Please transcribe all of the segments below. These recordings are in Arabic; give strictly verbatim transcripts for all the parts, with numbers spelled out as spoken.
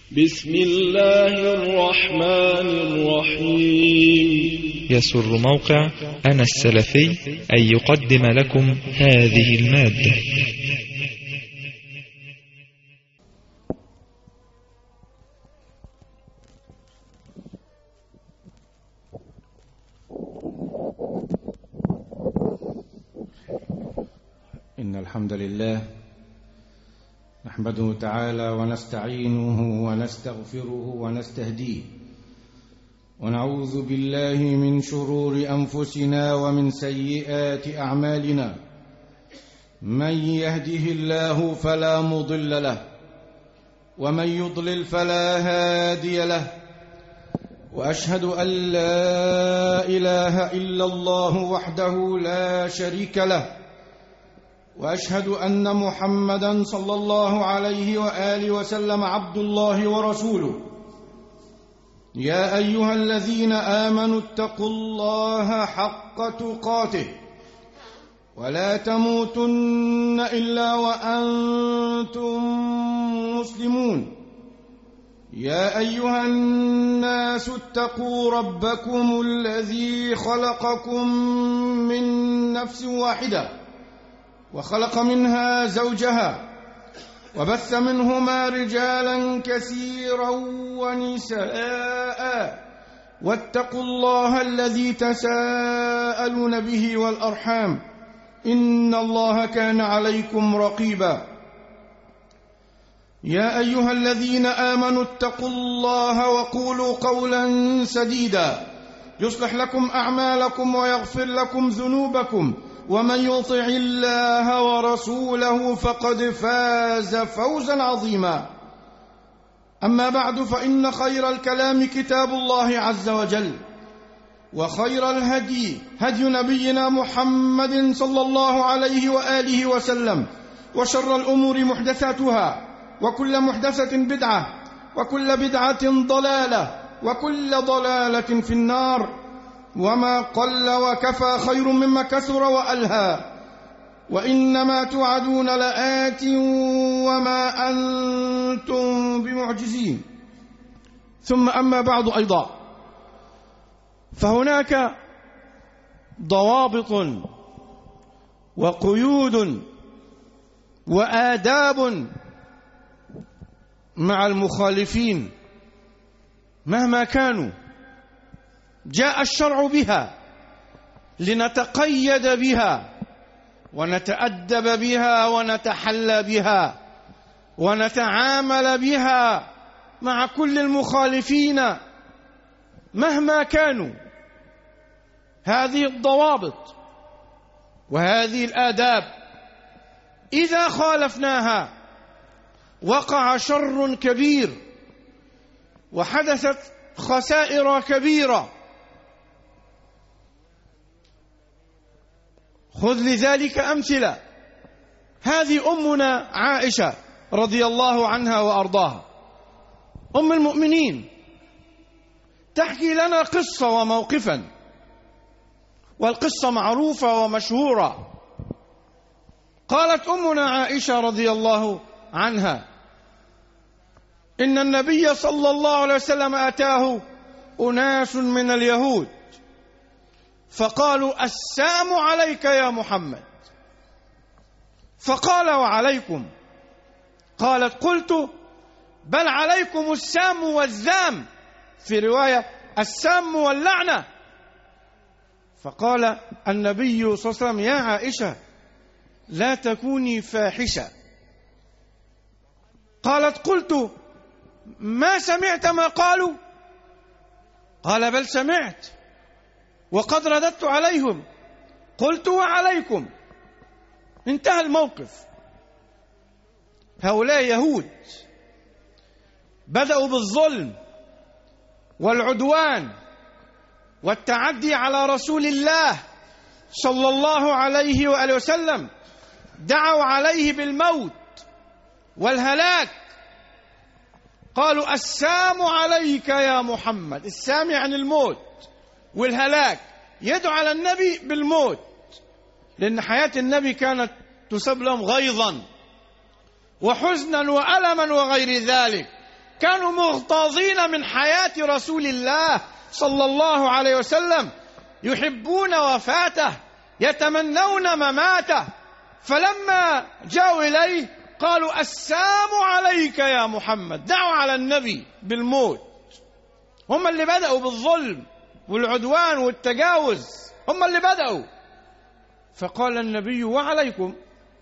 بسم الله الرحمن الرحيم. يسر موقع أنا السلفي أن يقدم لكم هذه المادة. إن الحمد لله نحمده تعالى ونستعينه ونستغفره ونستهديه، ونعوذ بالله من شرور أنفسنا ومن سيئات أعمالنا. من يهده الله فلا مضل له، ومن يضلل فلا هادي له، وأشهد أن لا إله إلا الله وحده لا شريك له، وأشهد أن محمدًا صلى الله عليه وآله وسلم عبد الله ورسوله. يا أيها الذين آمنوا اتقوا الله حق تقاته ولا تموتن إلا وأنتم مسلمون. يا أيها الناس اتقوا ربكم الذي خلقكم من نفس واحدة وخلق منها زوجها وبث منهما رجالا كثيرا ونساء، واتقوا الله الذي تساءلون به والأرحام، إن الله كان عليكم رقيبا. يا أيها الذين آمنوا اتقوا الله وقولوا قولا سديدا يصلح لكم أعمالكم ويغفر لكم ذنوبكم، ومن يطع الله ورسوله فقد فاز فوزا عظيما. أما بعد، فإن خير الكلام كتاب الله عز وجل، وخير الهدي هدي نبينا محمد صلى الله عليه وآله وسلم، وشر الأمور محدثاتها، وكل محدثة بدعة، وكل بدعة ضلالة، وكل ضلالة في النار. وما قل وكفى خير مما كثر وألهى، وإنما توعدون لآت وما أنتم بمعجزين. ثم أما بعد، أيضا فهناك ضوابط وقيود وآداب مع المخالفين مهما كانوا، جاء الشرع بها لنتقيد بها ونتأدب بها ونتحلى بها ونتعامل بها مع كل المخالفين مهما كانوا. هذه الضوابط وهذه الآداب إذا خالفناها وقع شر كبير وحدثت خسائر كبيرة. خذ لذلك أمثلة. هذه أمنا عائشة رضي الله عنها وأرضاها، أم المؤمنين، تحكي لنا قصة وموقفا، والقصة معروفة ومشهورة. قالت أمنا عائشة رضي الله عنها: إن النبي صلى الله عليه وسلم أتاه أناس من اليهود فقالوا: السلام عليك يا محمد. فقال: وعليكم. قالت: قلت: بل عليكم السام والذام، في رواية السام واللعنة. فقال النبي صلى الله عليه وسلم: يا عائشة لا تكوني فاحشة. قالت: قلت: ما سمعت ما قالوا؟ قال: بل سمعت وقد رددت عليهم، قلت: وعليكم. انتهى الموقف. هؤلاء يهود بدأوا بالظلم والعدوان والتعدي على رسول الله صلى الله عليه وآله وسلم، دعوا عليه بالموت والهلاك. قالوا: السام عليك يا محمد. السام يعني الموت، والهلاك يدعو على النبي بالموت، لأن حياة النبي كانت تسبب لهم غيظا وحزنا وألما وغير ذلك. كانوا مغتاظين من حياة رسول الله صلى الله عليه وسلم، يحبون وفاته، يتمنون مماته. فلما جاءوا إليه قالوا السلام عليك يا محمد، دعوا على النبي بالموت. هم اللي بدأوا بالظلم والعدوان والتجاوز، هم اللي بدأوا. فقال النبي وعليكم.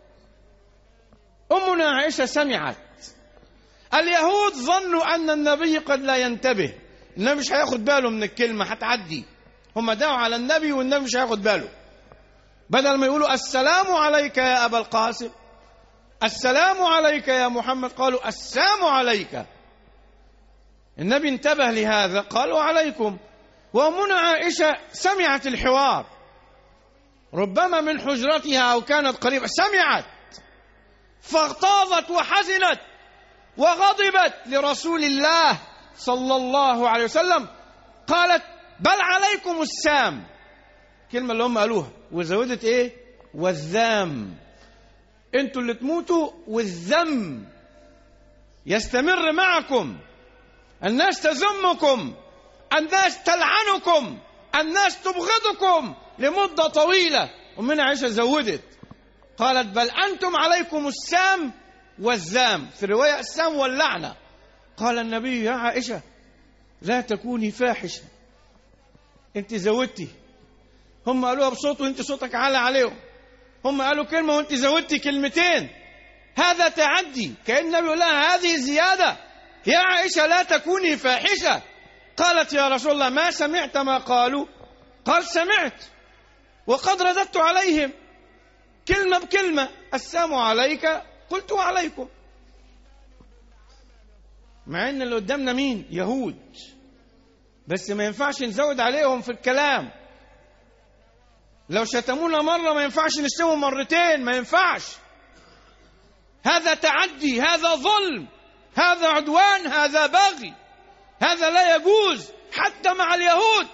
أمنا عائشة سمعت. اليهود ظنوا أن النبي قد لا ينتبه، النبي مش هياخد باله من الكلمة هتعدي. هم دعوا على النبي والنبي مش هياخد باله، بدل ما يقولوا السلام عليك يا أبا القاسم، السلام عليك يا محمد، قالوا السلام عليك. النبي انتبه لهذا قالوا عليكم. وأمنا عائشة سمعت الحوار، ربما من حجرتها أو كانت قريبة، سمعت فاغتاظت وحزنت وغضبت لرسول الله صلى الله عليه وسلم. قالت بل عليكم السام، كلمة اللي هم قالوها، وزودت ايه؟ والذام، انتوا اللي تموتوا والذم يستمر معكم، الناس تذمكم، الناس تلعنكم، الناس تبغضكم لمدة طويلة. ومن عائشة زودت قالت بل أنتم عليكم السام والذام، في رواية السام واللعنة. قال النبي يا عائشة لا تكوني فاحشة، انت زودتي. هم قالوها بصوت وانت صوتك عالي عليهم، هم قالوا كلمة وانت زودتي كلمتين، هذا تعدي. كأن النبي يقول لها هذه زيادة، يا عائشة لا تكوني فاحشة. قالت يا رسول الله ما سمعت ما قالوا؟ قال سمعت وقد رددت عليهم كلمة بكلمة، السلام عليك قلت وعليكم. مع ان اللي قدامنا مين؟ يهود، بس ما ينفعش نزود عليهم في الكلام. لو شتمونا مرة ما ينفعش نشتمهم مرتين، ما ينفعش. هذا تعدي، هذا ظلم، هذا عدوان، هذا بغي، هذا لا يجوز حتى مع اليهود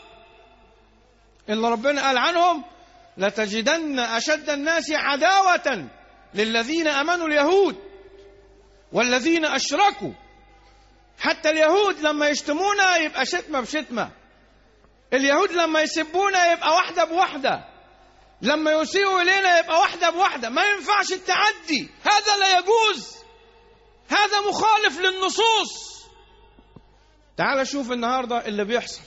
اللي ربنا قال عنهم لتجدن أشد الناس عداوة للذين آمنوا اليهود والذين أشركوا. حتى اليهود لما يشتمونا يبقى شتمة بشتمة، اليهود لما يسبونا يبقى واحدة بواحدة، لما يسيئوا إلينا يبقى واحدة بواحدة. ما ينفعش التعدي، هذا لا يجوز، هذا مخالف للنصوص. تعال شوف النهاردة اللي بيحصل،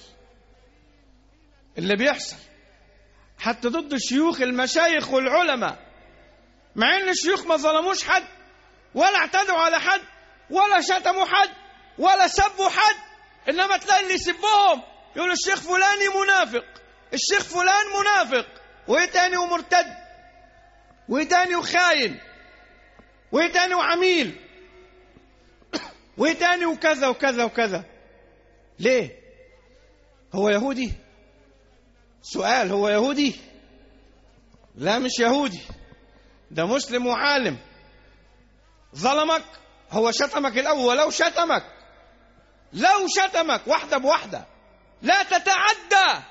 اللي بيحصل حتى ضد الشيوخ المشايخ والعلماء، مع ان الشيوخ ما ظلموش حد ولا اعتدوا على حد ولا شتموا حد ولا سبوا حد، انما تلاقي اللي يسبهم يقول الشيخ فلاني منافق، الشيخ فلان منافق، وايه تاني ومرتد، وايه تاني وخاين، وايه تاني وعميل، وايه تاني وكذا وكذا وكذا. ليه؟ هو يهودي؟ سؤال، هو يهودي؟ لا مش يهودي، ده مسلم وعالم. ظلمك، هو شتمك الأول، ولو شتمك لو شتمك واحدة بواحدة، لا تتعدى،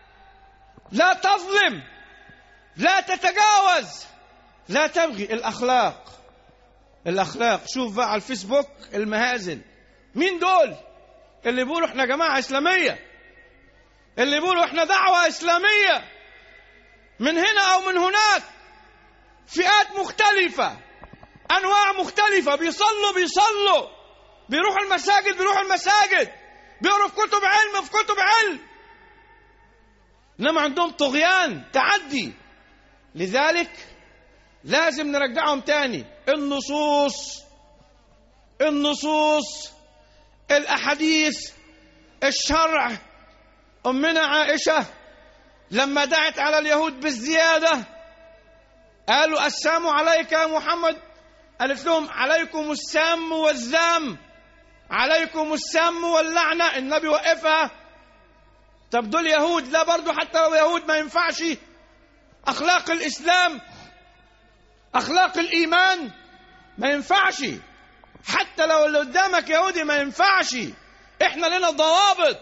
لا تظلم، لا تتجاوز، لا تبغي. الأخلاق، الأخلاق. شوف بقى على الفيسبوك المهازل، مين دول اللي بيقولوا احنا جماعة إسلامية، اللي بيقولوا احنا دعوة إسلامية، من هنا أو من هناك، فئات مختلفة، أنواع مختلفة، بيصلوا بيصلوا بيروحوا المساجد بيروحوا المساجد، بيقروا في كتب علم في كتب علم، إنما عندهم طغيان، تعدي. لذلك لازم نرجعهم تاني. النصوص، النصوص، الأحاديث، الشرع. أمنا عائشة لما دعت على اليهود بالزيادة قالوا السام عليك يا محمد، قالت لهم عليكم السام والذام، عليكم السام واللعنة. النبي وقفها. طب دول يهود؟ لا برضو حتى لو يهود ما ينفعش. أخلاق الإسلام، أخلاق الإيمان ما ينفعش، حتى لو اللي قدامك يهودي ما ينفعش. إحنا لنا ضوابط،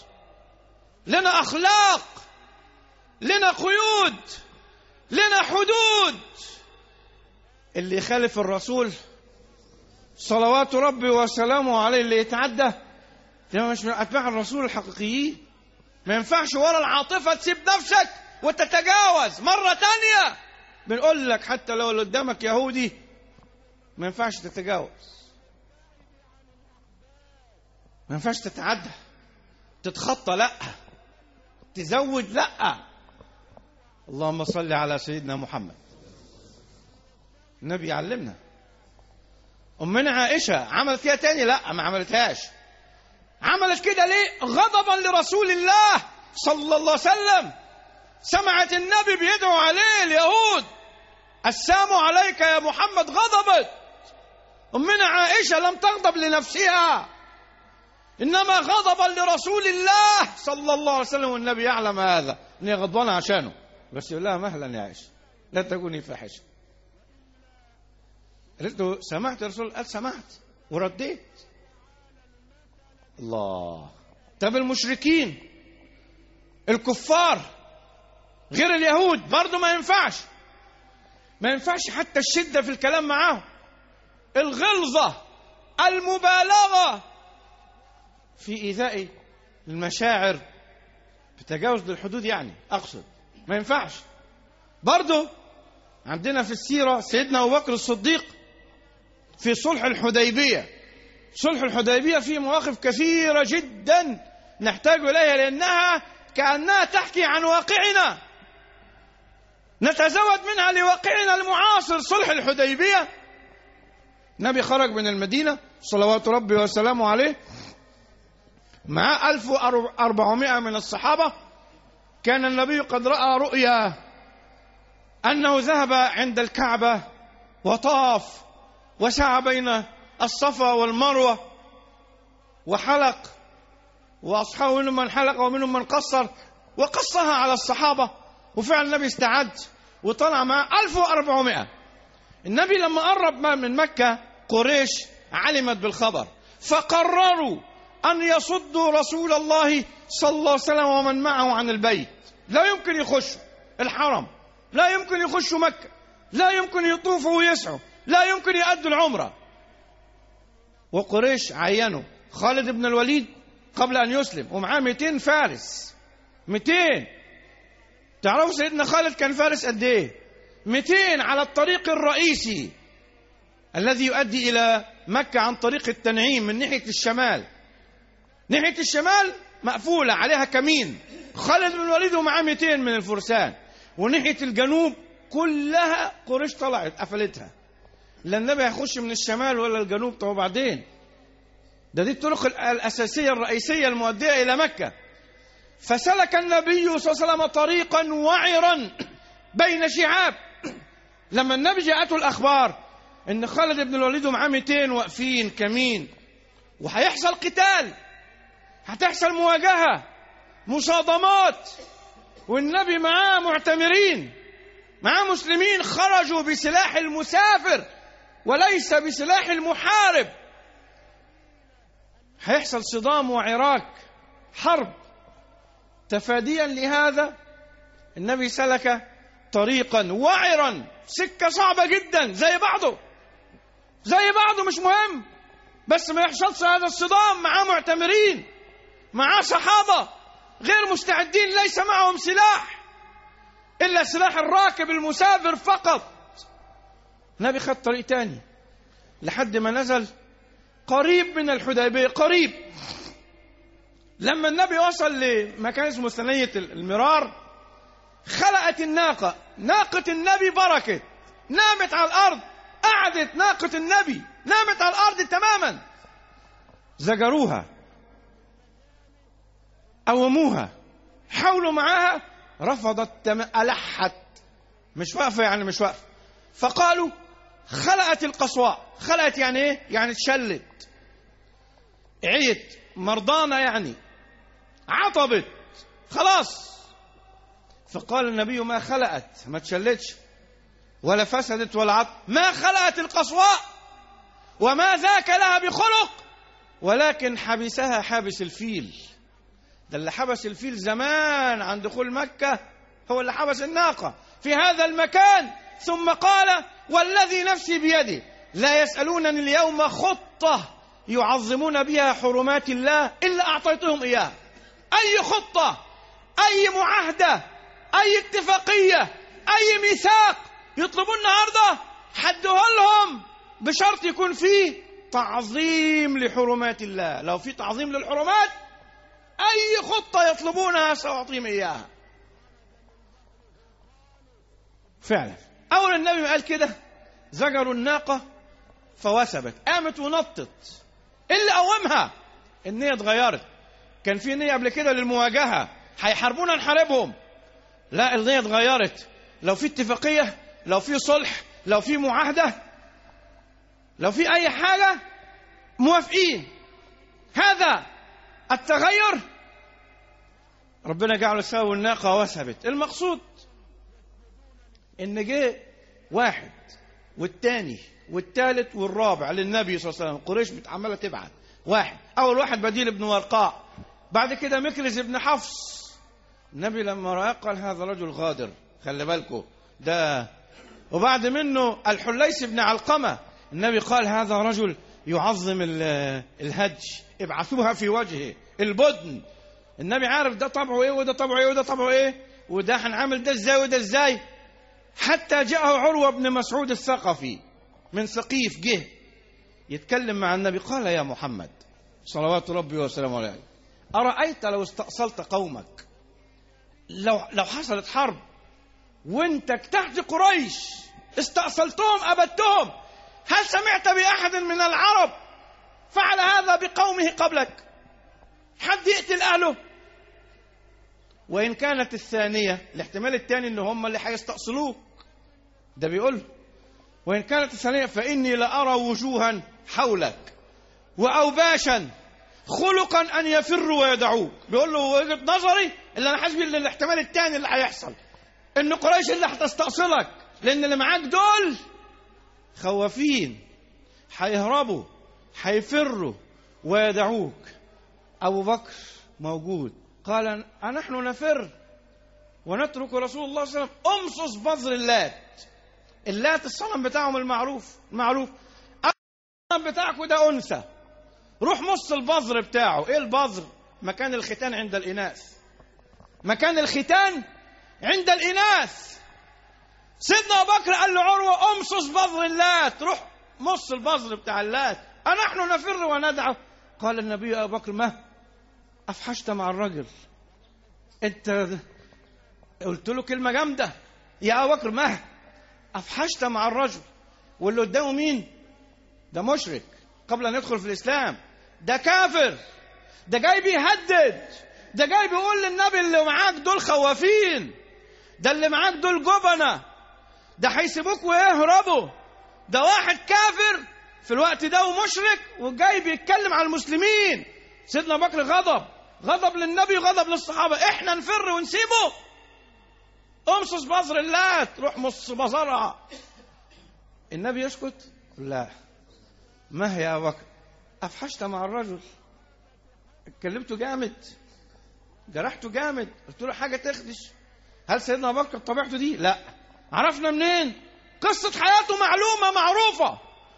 لنا أخلاق، لنا قيود، لنا حدود. اللي يخالف الرسول صلوات ربي وسلامه عليه اللي يتعدى ده مش من أتباع الرسول الحقيقيين. ما ينفعش ورا العاطفة تسيب نفسك وتتجاوز مرة تانية. بنقول لك حتى لو اللي قدامك يهودي ما ينفعش تتجاوز، ما ينفعش تتعدى، تتخطى لا، تزود لا. اللهم صل على سيدنا محمد. النبي علمنا. أمنا عائشة عملت فيها تاني؟ لا، ما عملتهاش. عملت كده ليه؟ غضبا لرسول الله صلى الله عليه وسلم. سمعت النبي بيدعو عليه اليهود، السلام عليك يا محمد، غضبت. أمنا عائشة لم تغضب لنفسها، إنما غضبا لرسول الله صلى الله عليه وسلم، والنبي يعلم هذا، إني غضبان عشانه، بس يقول لها مهلا يا عائشة لا تكوني فاحشة. قالت له سمعت يا رسول الله؟ قال سمعت ورديت. الله. طب المشركين الكفار غير اليهود برضو ما ينفعش، ما ينفعش حتى الشدة في الكلام معاهم، الغلظة، المبالغة في إيذاء المشاعر بتجاوز للحدود، يعني أقصد ما ينفعش. برضو عندنا في السيرة سيدنا أبو بكر الصديق في صلح الحديبية. صلح الحديبية فيه مواقف كثيرة جدا نحتاج إليها، لأنها كأنها تحكي عن واقعنا، نتزود منها لواقعنا المعاصر. صلح الحديبية، النبي خرج من المدينة صلوات ربي وسلامه عليه مع ألف وأربعمائة من الصحابة. كان النبي قد رأى رؤيا أنه ذهب عند الكعبة وطاف وسعى بين الصفا والمروة وحلق، وأصحابه منهم من حلق ومنهم من قصر، وقصها على الصحابة. وفعلا النبي استعد وطلع مع ألف وأربعمائة. النبي لما قرب من مكة قريش علمت بالخبر، فقرروا أن يصدوا رسول الله صلى الله عليه وسلم ومن معه عن البيت. لا يمكن يخشوا الحرم، لا يمكن يخشوا مكة، لا يمكن يطوفوا ويسعوا، لا يمكن يؤدوا العمرة. وقريش عينوا خالد بن الوليد قبل أن يسلم ومعاه مئتين فارس. مئتين. تعرفوا سيدنا خالد كان فارس قد ايه؟ مئتين على الطريق الرئيسي الذي يؤدي إلى مكة عن طريق التنعيم من ناحية الشمال. ناحية الشمال مقفولة عليها كمين، خالد بن الوليد ومعاه مئتين من الفرسان. وناحية الجنوب كلها قريش طلعت قفلتها، لا النبي هيخش من الشمال ولا الجنوب. طب وبعدين؟ ده دي الطرق الأساسية الرئيسية المؤدية إلى مكة. فسلك النبي صلى الله عليه وسلم طريقا وعرا بين شعاب. لما النبي جاءته الأخبار إن خالد بن الوليد ومعاه مئتين واقفين كمين وهيحصل قتال، هتحصل مواجهة، مصادمات، والنبي معاه معتمرين، معاه مسلمين خرجوا بسلاح المسافر وليس بسلاح المحارب، هيحصل صدام وعراك، حرب. تفاديا لهذا النبي سلك طريقا وعرا، سكة صعبة جدا، زي بعضه زي بعضه مش مهم، بس ما يحصلش هذا الصدام. معاه معتمرين، معاه صحابة غير مستعدين، ليس معهم سلاح إلا سلاح الراكب المسافر فقط. النبي خد طريق تاني لحد ما نزل قريب من الحديبية، قريب. لما النبي وصل لمكان اسمه ثنية المرار خلقت الناقة، ناقة النبي بركت، نامت على الأرض، قعدت ناقة النبي نامت على الأرض تماما. زجروها، قوموها، حاولوا معاها، رفضت تم... ألحت، مش واقفة يعني مش واقفة. فقالوا خلقت القصواء. خلقت يعني ايه؟ يعني اتشلت، عيت، مرضانة يعني، عطبت خلاص. فقال النبي ما خلقت، ما تشلتش ولا فسدت ولا عطب، ما خلقت القصواء وما ذاك لها بخلق، ولكن حبسها حابس الفيل. ده اللي حبس الفيل زمان عن دخول مكة هو اللي حبس الناقة في هذا المكان. ثم قال والذي نفسي بيده لا يسألونني اليوم خطة يعظمون بها حرمات الله إلا أعطيتهم إياها. أي خطة، أي معاهدة، أي اتفاقية، أي ميثاق يطلبون النهاردة حدوها لهم بشرط يكون فيه تعظيم لحرمات الله. لو في تعظيم للحرمات أي خطة يطلبونها سأعطيهم إياها. فعلا أول النبي قال كده زجروا الناقة فوثبت، قامت ونطت. اللي قومها النية اتغيرت. كان في نية قبل كده للمواجهة، هيحاربونا نحاربهم. لا، النية اتغيرت. لو في اتفاقية، لو في صلح، لو في معاهدة، لو في أي حاجة موافقين. هذا التغير ربنا جعله ساوي الناقة وثبت. المقصود إن جه واحد والتاني والثالث والرابع للنبي صلى الله عليه وسلم. قريش متعمله تبعت واحد. اول واحد بديل بن ورقاء، بعد كده مكرز بن حفص. النبي لما رأى قال هذا رجل غادر، خلي بالكم ده. وبعد منه الحليس بن علقمة، النبي قال هذا رجل يعظم الهج، ابعثوها في وجهه. البدن، النبي عارف ده طبعه ايه وده طبعه ايه وده طبعه ايه، وده هنعمل ده ازاي وده ازاي. حتى جاءه عروة بن مسعود الثقفي من ثقيف، جه يتكلم مع النبي. قال يا محمد صلوات ربي وسلامه عليه، أرأيت لو استأصلت قومك، لو لو حصلت حرب وانت تحت قريش استأصلتهم أبدتهم، هل سمعت بأحد من العرب فعل هذا بقومه قبلك؟ حد يقتل أهله؟ وإن كانت الثانية، الاحتمال الثاني إن هم اللي هيستأصلوك، ده بيقول وإن كانت الثانية فإني لأرى وجوها حولك وأوباشا خلقا أن يفروا ويدعوك. بيقول له وجهة نظري اللي أنا حاسس ان الاحتمال الثاني اللي هيحصل إن قريش اللي هتستأصلك، لأن اللي معاك دول خوافين، هيهربوا هيفروا ويدعوك. أبو بكر موجود، قال أنحن نفر ونترك رسول الله صلى الله عليه وسلم؟ أمصص بذر اللات. اللات الصنم بتاعهم المعروف معروف. الصنم بتاعك ده أنثى، روح مص البذر بتاعه. إيه البذر؟ مكان الختان عند الإناث، مكان الختان عند الإناث. سيدنا أبو بكر قال له عروة أمصص بذر اللات، روح مص البذر بتاع اللات. أنحن نفر وندعو. قال النبي يا أبو بكر ما أفحشت مع الرجل؟ أنت قلت له كلمة جامدة يا أبو بكر، ما أفحشت مع الرجل. واللي قدامه مين؟ ده مشرك قبل أن يدخل في الإسلام، ده كافر، ده جاي بيهدد، ده جاي بيقول للنبي اللي معاك دول خوافين، ده اللي معاك دول جبنة، ده هيسيبوك ويهربوا. ده واحد كافر في الوقت ده ومشرك وجاي بيتكلم على المسلمين. سيدنا بكر غضب، غضب للنبي غضب للصحابة. احنا نفر ونسيبه؟ امصص بذر اللات، روح مص بذرها. النبي يسكت؟ لا. ما هي يا بكر؟ افحشت مع الرجل، اتكلمته جامد، جرحته جامد، قلت له حاجة تخدش. هل سيدنا بكر طبيعته دي؟ لا. عرفنا منين؟ قصة حياته معلومة معروفة،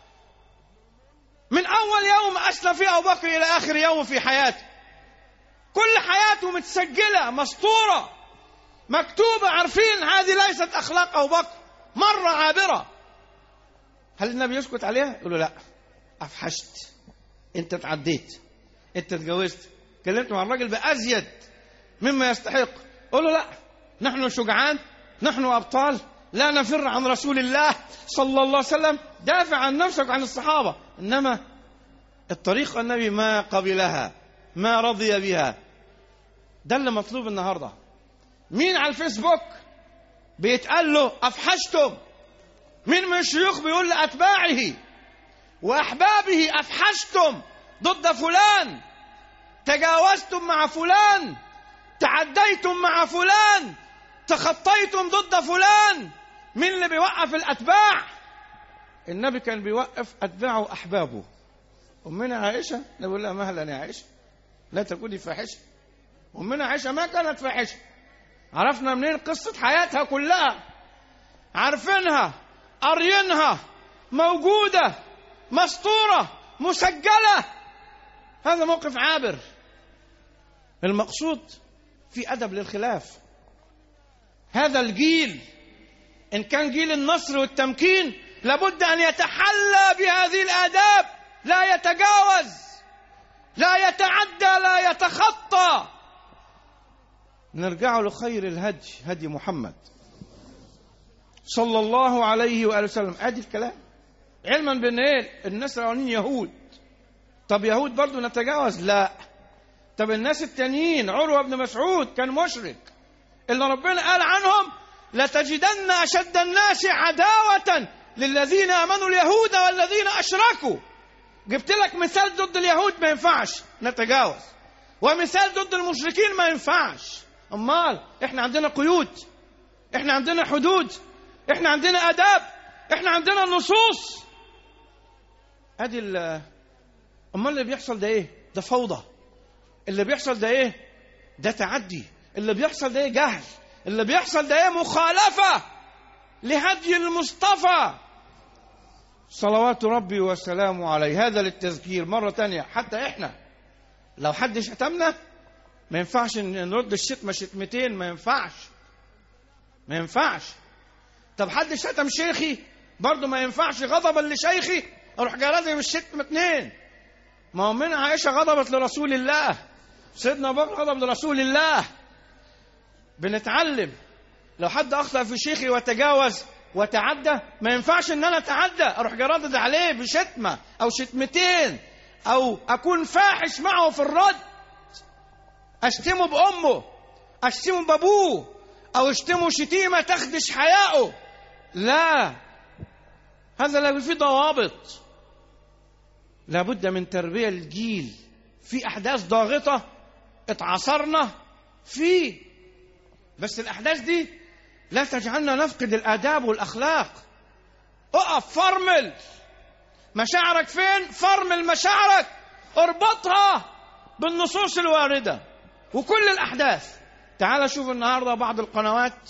من أول يوم أسلم فيه أبو بكر إلى آخر يوم في حياته. كل حياته متسجلة مسطورة مكتوبة، عارفين هذه ليست أخلاق أبو بكر، مرة عابرة. هل النبي يسكت عليها؟ يقول له لا. أفحشت، أنت تعديت، أنت تجاوزت، كلمت مع الراجل بأزيد مما يستحق. قول له لا، نحن شجعان، نحن أبطال، لا نفر عن رسول الله صلى الله عليه وسلم. دافع عن نفسك وعن الصحابة. إنما الطريقة النبي ما قبلها، ما رضي بها. ده اللي مطلوب النهاردة. مين على الفيسبوك بيتقال له أفحشتم؟ مين من الشيوخ بيقول لأتباعه وأحبابه أفحشتم ضد فلان، تجاوزتم مع فلان، تعديتم مع فلان، تخطيتم ضد فلان؟ مين اللي بيوقف الأتباع؟ النبي كان بيوقف أتباعه وأحبابه. أمنا عائشة نقول لها مهلا يا عائشة، لا تكوني فاحشة. أمنا عائشة ما كانت فاحشة. عرفنا منين؟ قصة حياتها كلها عارفينها، قارينها، موجودة مسطورة مسجلة. هذا موقف عابر. المقصود في أدب للخلاف. هذا الجيل إن كان جيل النصر والتمكين لابد أن يتحلى بهذه الآداب، لا يتجاوز، لا يتعدى، لا يتخطى. نرجع لخير الهدي هدي محمد صلى الله عليه وآله وسلم. أدي الكلام، علما بأن إيه الناس الأولين يهود. طب يهود برضو نتجاوز؟ لا. طب الناس التانيين، عروة بن مسعود كان مشرك اللي ربنا قال عنهم لتجدن أشد الناس عداوة للذين آمنوا اليهود والذين أشركوا. جبت لك مثال ضد اليهود ما ينفعش نتجاوز، ومثال ضد المشركين ما ينفعش. أمال إحنا عندنا قيود، إحنا عندنا حدود، إحنا عندنا آداب، إحنا عندنا نصوص. أدي أمال اللي بيحصل ده إيه؟ ده فوضى. اللي بيحصل ده إيه؟ ده تعدي. اللي بيحصل ده إيه؟ جهل. اللي بيحصل ده إيه؟ مخالفة لهدي المصطفى صلوات ربي وسلامه عليه. هذا للتذكير مرة تانية. حتى إحنا لو حد شتمنا ما ينفعش نرد الشتمة شتمتين، ما ينفعش ما ينفعش. طب حد شتم شيخي برضو ما ينفعش غضبا لشيخي اروح جاي لازم الشتم اتنين. ما هو من عائشة غضبت لرسول الله، سيدنا ابو بكر غضب لرسول الله. بنتعلم لو حد اخطأ في شيخي وتجاوز وتعدى ما ينفعش ان انا اتعدى اروح جاي ردد عليه بشتمة او شتمتين، او اكون فاحش معه في الرد، اشتمه بامه، اشتمه بابوه، او اشتمه شتيمة تخدش حياءه. لا، هذا لا فيه ضوابط. لابد من تربية الجيل. في أحداث ضاغطة اتعصرنا فيه، بس الأحداث دي لا تجعلنا نفقد الآداب والأخلاق. اقف، فرمل مشاعرك. فين؟ فرمل مشاعرك، اربطها بالنصوص الواردة وكل الأحداث. تعال شوف النهاردة بعض القنوات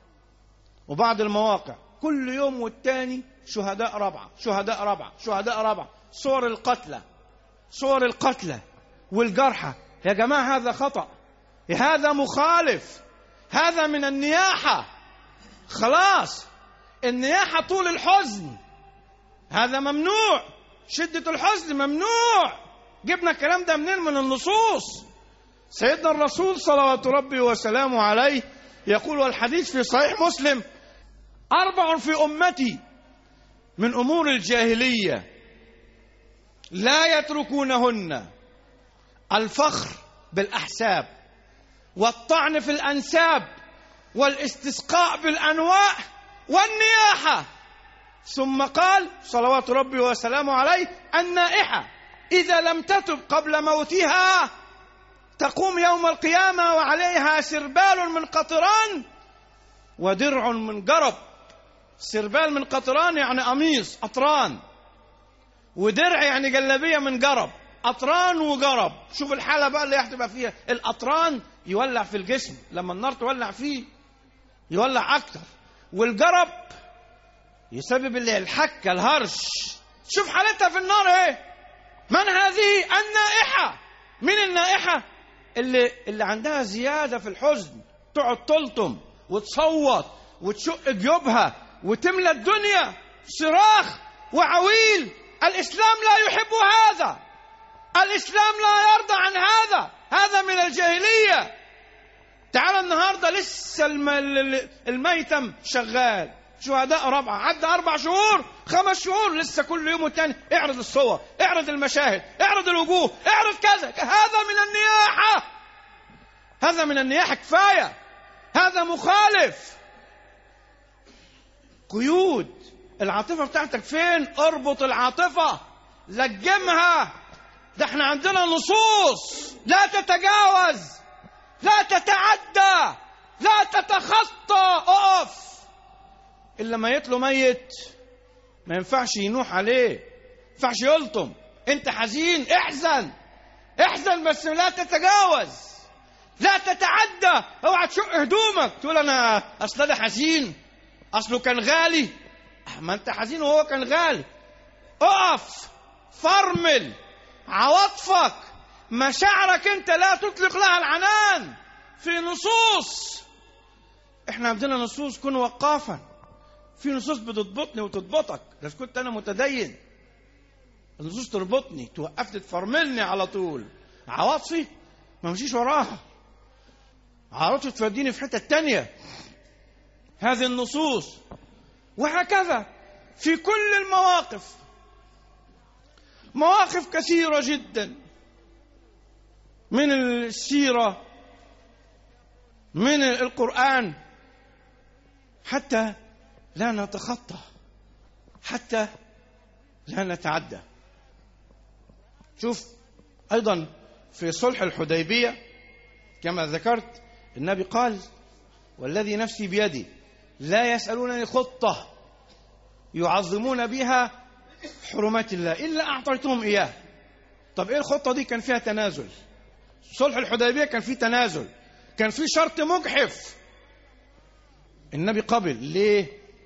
وبعض المواقع كل يوم والتاني شهداء رابعة، شهداء رابعة، شهداء رابعة، صور القتلى، صور القتلى والجرحى. يا جماعة هذا خطأ، هذا مخالف، هذا من النياحة. خلاص، النياحة طول الحزن هذا ممنوع، شدة الحزن ممنوع. جبنا الكلام ده منين؟ من النصوص. سيدنا الرسول صلوات ربي وسلامه عليه يقول، والحديث في صحيح مسلم: أربع في أمتي من أمور الجاهلية لا يتركونهن: الفخر بالأحساب، والطعن في الأنساب، والاستسقاء بالأنواع، والنياحة. ثم قال صلوات ربي وسلامه عليه: النائحة إذا لم تتب قبل موتها تقوم يوم القيامة وعليها سربال من قطران ودرع من جرب. سربال من قطران يعني قميص أطران، ودرع يعني جلابية من جرب. أطران وجرب. شوف الحالة بقى اللي هتبقى فيها. الأطران يولع في الجسم، لما النار تولع فيه يولع أكتر، والجرب يسبب اللي الحكة الهرش. شوف حالتها في النار ايه. من هذه؟ النائحة. من النائحة؟ اللي, اللي عندها زيادة في الحزن، تقعد تلطم وتصوت وتشق جيوبها وتملى الدنيا صراخ وعويل. الإسلام لا يحب هذا، الإسلام لا يرضى عن هذا، هذا من الجاهلية. تعال النهاردة لسه الميتم شغال، شهداء رابعة، عدى أربع شهور خمس شهور لسه كل يوم والتاني اعرض الصور، اعرض المشاهد، اعرض الوجوه، اعرض كذا. هذا من النياحة، هذا من النياحة. كفاية، هذا مخالف. قيود العاطفة بتاعتك فين؟ اربط العاطفة، لجمها. ده احنا عندنا نصوص: لا تتجاوز، لا تتعدى، لا تتخطى. اقف. إلا ما يتلو ميت ما ينفعش ينوح عليه، ما ينفعش يلطم. انت حزين، احزن، احزن، بس لا تتجاوز، لا تتعدى. اوعى تشق هدومك تقول انا اصل ده حزين، اصله كان غالي. ما انت حزين وهو كان غالي. اقف، فرمل عواطفك، مشاعرك انت لا تطلق لها العنان. في نصوص، احنا عندنا نصوص كن وقافا، في نصوص بتضبطني وتضبطك. بس كنت انا متدين، النصوص تربطني توقفني تفرملني على طول. عواطفي ما مشيش وراها، عواطفي توديني في حتة تانية. هذه النصوص وهكذا في كل المواقف، مواقف كثيرة جدا من السيرة، من القرآن، حتى لا نتخطى، حتى لا نتعدى. شوف أيضا في صلح الحديبية كما ذكرت، النبي قال: والذي نفسي بيدي لا يسألونني خطة يعظمون بها حرمات الله إلا أعطيتهم إياه. طب إيه الخطة دي؟ كان فيها تنازل. صلح الحديبية كان فيه تنازل، كان فيه شرط مجحف. النبي قبل ليه؟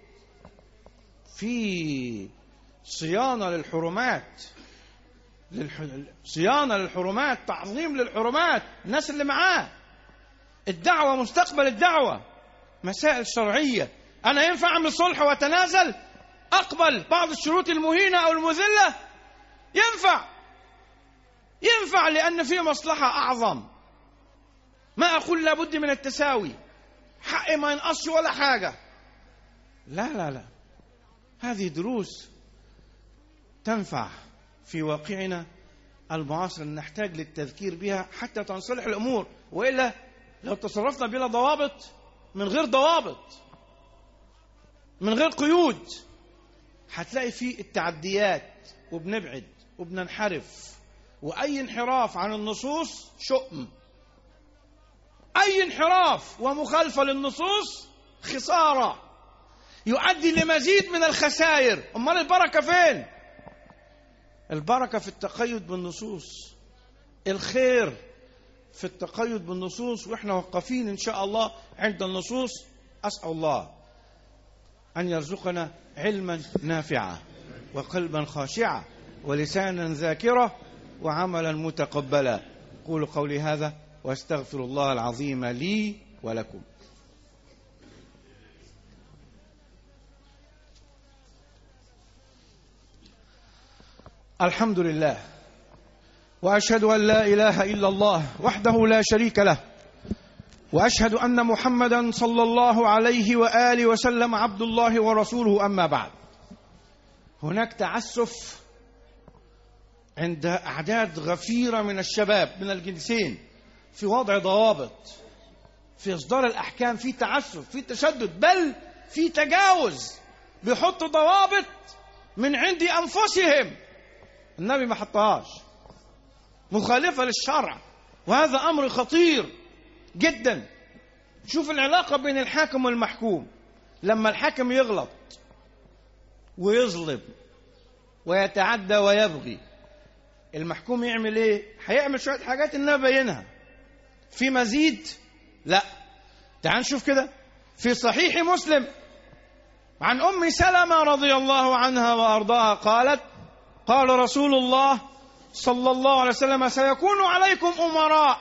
في صيانة للحرمات، للح... صيانة للحرمات، تعظيم للحرمات، الناس اللي معاه، الدعوة، مستقبل الدعوة، مسائل شرعية. أنا ينفع أعمل صلح وتنازل؟ أقبل بعض الشروط المهينة أو المذلة؟ ينفع، ينفع لأن في مصلحة أعظم. ما أقول لابد من التساوي، حقي ما ينقصش ولا حاجة، لا لا لا. هذه دروس تنفع في واقعنا المعاصر، نحتاج للتذكير بها حتى تنصلح الأمور. وإلا لو تصرفنا بلا ضوابط، من غير ضوابط، من غير قيود، هتلاقي فيه التعديات، وبنبعد وبننحرف. وأي انحراف عن النصوص شؤم، أي انحراف ومخالفة للنصوص خسارة، يؤدي لمزيد من الخسائر. أمال البركة فين؟ البركة في التقيد بالنصوص، الخير في التقيد بالنصوص. وإحنا وقفين إن شاء الله عند النصوص. أسأل الله أن يرزقنا علما نافعا، وقلبا خاشعا، ولسانا ذاكرا، وعملا متقبلا. قولوا قولي هذا واستغفر الله العظيم لي ولكم. الحمد لله، وأشهد أن لا إله إلا الله وحده لا شريك له، وأشهد أن محمدا صلى الله عليه وآله وسلم عبد الله ورسوله. أما بعد، هناك تعسف عند أعداد غفيرة من الشباب من الجنسين في وضع ضوابط، في إصدار الأحكام، في تعسف، في تشدد، بل في تجاوز. بيحط ضوابط من عند أنفسهم، النبي ما حطهاش، مخالفة للشرع، وهذا أمر خطير جدا. شوف العلاقة بين الحاكم والمحكوم. لما الحاكم يغلط ويظلم ويتعدى ويبغي، المحكوم يعمل ايه؟ هيعمل شوية حاجات النبي بينها. في مزيد؟ لا. تعال نشوف كده في صحيح مسلم عن أم سلمة رضي الله عنها وأرضاها قالت: قال رسول الله صلى الله عليه وسلم: سيكون عليكم أمراء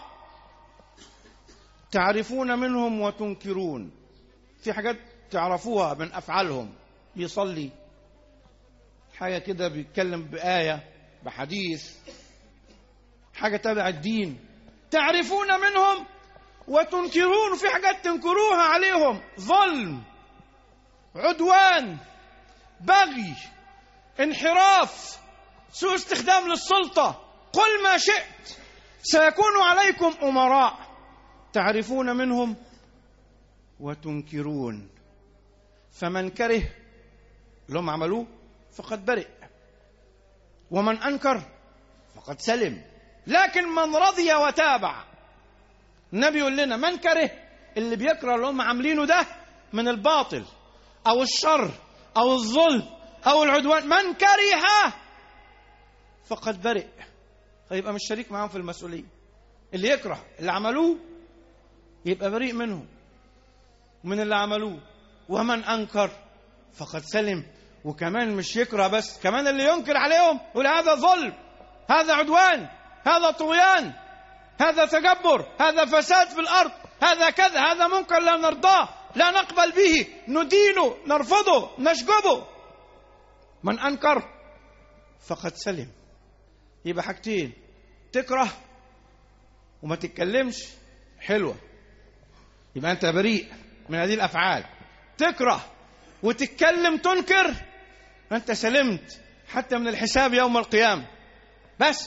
تعرفون منهم وتنكرون. في حاجات تعرفوها من أفعالهم، بيصلي حاجة كده، بيتكلم بآية بحديث، حاجة تبع الدين، تعرفون منهم وتنكرون. في حاجات تنكروها عليهم، ظلم، عدوان، بغي، انحراف، سوء استخدام للسلطة. قل ما شئت، سيكون عليكم أمراء تعرفون منهم وتنكرون، فمن كره لهم عملوه فقد برئ، ومن أنكر فقد سلم. لكن من رضي وتابع، النبي يقول لنا من كره، اللي بيكره اللي هم عاملينه ده من الباطل أو الشر أو الظلم أو العدوان، من كره فقد برئ، فيبقى مش شريك معاهم في المسؤولية. اللي يكره اللي عملوه يبقى بريء منهم من اللي عملوه. ومن أنكر فقد سلم، وكمان مش يكره بس، كمان اللي ينكر عليهم يقول هذا ظلم، هذا عدوان، هذا طغيان، هذا تجبر، هذا فساد في الأرض، هذا كذا، هذا منكر لا نرضاه، لا نقبل به، ندينه، نرفضه، نشجبه. من أنكر فقد سلم. يبقى حاجتين: تكره وما تتكلمش، حلوة، يبقى أنت بريء من هذه الأفعال. تكره وتتكلم تنكر، أنت سلمت حتى من الحساب يوم القيامة. بس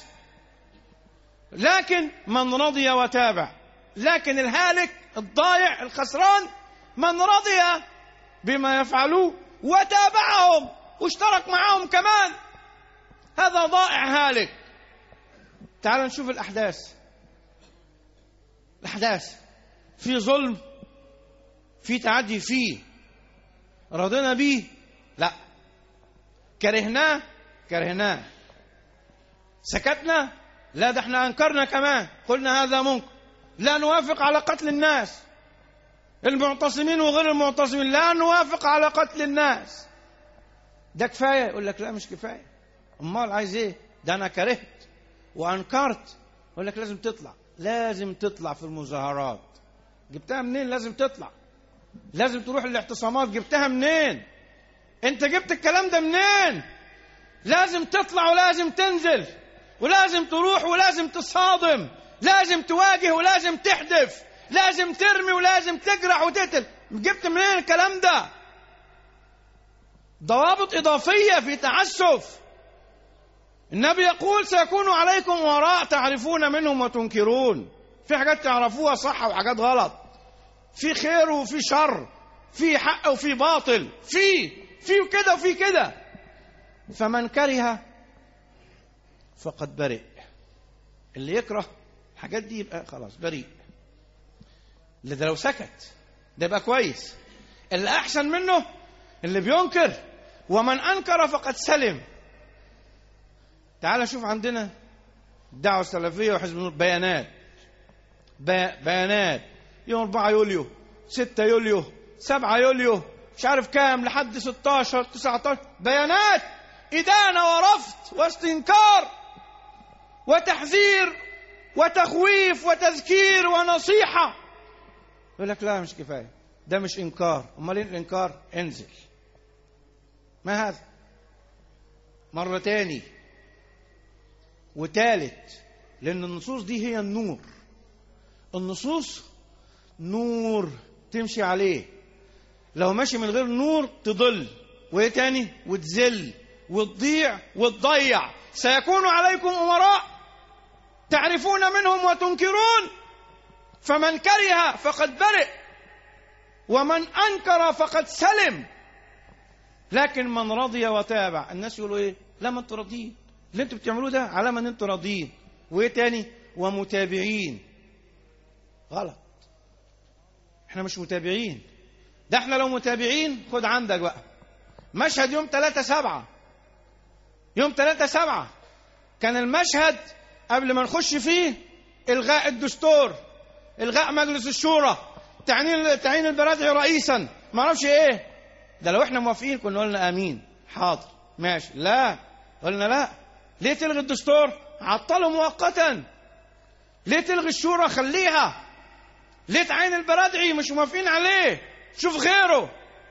لكن من رضي وتابع، لكن الهالك الضايع الخسران من رضي بما يفعلوه وتابعهم واشترك معهم كمان، هذا ضائع هالك. تعالوا نشوف الأحداث. الأحداث في ظلم، في تعدي، فيه رضينا بيه؟ لا. كرهناه؟ كرهناه. سكتنا؟ لا، ده احنا أنكرنا كمان، قلنا هذا منكر، لا نوافق على قتل الناس، المعتصمين وغير المعتصمين لا نوافق على قتل الناس. ده كفاية؟ يقول لك لا مش كفاية. امال عايز ايه؟ ده انا كرهت وانكرت. يقول لك لازم تطلع، لازم تطلع في المظاهرات. جبتها منين؟ لازم تطلع. لازم تروح الاعتصامات. جبتها منين؟ انت جبت الكلام ده منين؟ لازم تطلع ولازم تنزل ولازم تروح ولازم تصادم، لازم تواجه ولازم تحدف، لازم ترمي ولازم تجرح وتقتل. جبت منين الكلام ده؟ ضوابط إضافية في تعسف. النبي يقول سيكون عليكم وراء تعرفون منهم وتنكرون. في حاجات تعرفوها صح وحاجات غلط، في خير وفي شر، في حق وفي باطل، في في كده وفي كده. فمن كره فقد برئ. اللي يكره الحاجات دي يبقى خلاص بريء. اللي ده لو سكت ده يبقى كويس. اللي أحسن منه اللي بينكر، ومن أنكر فقد سلم. تعال شوف عندنا الدعوة السلفية وحزب النور، بيانات بيانات يوم أربعة يوليو، ستة يوليو، سبعة يوليو، مش عارف كام لحد ستاشر تسعتاشر، بيانات إدانة ورفض واستنكار وتحذير وتخويف وتذكير ونصيحة. يقول لك لا مش كفاية، ده مش إنكار. أمال إيه الإنكار؟ انزل. ما هذا؟ مرة تاني وتالت، لأن النصوص دي هي النور. النصوص نور تمشي عليه. لو ماشي من غير نور تضل، وإيه تاني؟ وتزل وتضيع وتضيع. سيكون عليكم أمراء تعرفون منهم وتنكرون، فمن كره فقد برئ ومن أنكر فقد سلم. لكن من رضي وتابع، الناس يقولوا إيه؟ لا ما انتوا راضيين، اللي انتوا بتعملوه ده علامة ان انتوا راضيين. وإيه تاني؟ ومتابعين. غلط، احنا مش متابعين. ده احنا لو متابعين خد عندك بقى مشهد يوم ثلاثة سبعة. يوم ثلاثة سبعة كان المشهد قبل ما نخش فيه إلغاء الدستور، إلغاء مجلس الشورى، تعيين تعيين البرادعي رئيسا، ما اعرفش ايه. ده لو احنا موافقين كنا قلنا امين، حاضر ماشي. لا، قلنا لا. ليه تلغي الدستور؟ عطله مؤقتا. ليه تلغي الشورى؟ خليها. ليه تعين البرادعي؟ مش موافقين عليه، شوف غيره.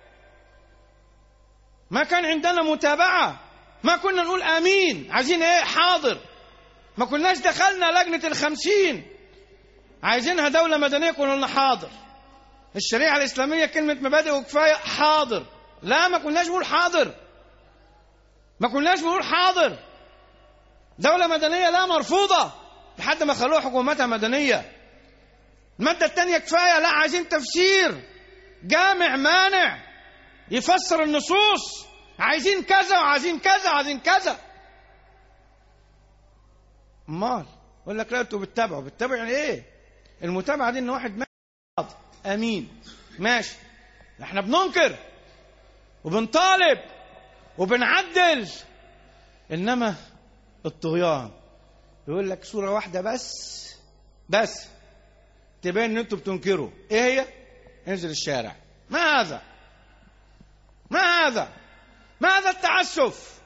ما كان عندنا متابعة، ما كنا نقول امين عايزين ايه، حاضر. ما كناش دخلنا لجنة الخمسين عايزينها دولة مدنية كنا قلنا حاضر. الشريعة الإسلامية كلمة مبادئ وكفاية، حاضر. لا، ما كناش نقول حاضر، ما كناش نقول حاضر. دولة مدنية لا، مرفوضة لحد ما خلوها حكومتها مدنية. المادة الثانية كفاية، لا عايزين تفسير جامع مانع يفسر النصوص. عايزين كذا وعايزين كذا وعايزين كذا. امال يقول لك لا انتوا بتتابعوا. بتتابعوا يعني ايه؟ المتابعة دي ان واحد ماشي امين ماشي، احنا بننكر وبنطالب وبنعدل. انما الطغيان يقول لك صورة واحدة بس بس تبين ان انتوا بتنكروا. ايه هي؟ انزل الشارع. ما هذا؟ ما هذا؟ ما هذا التعسف؟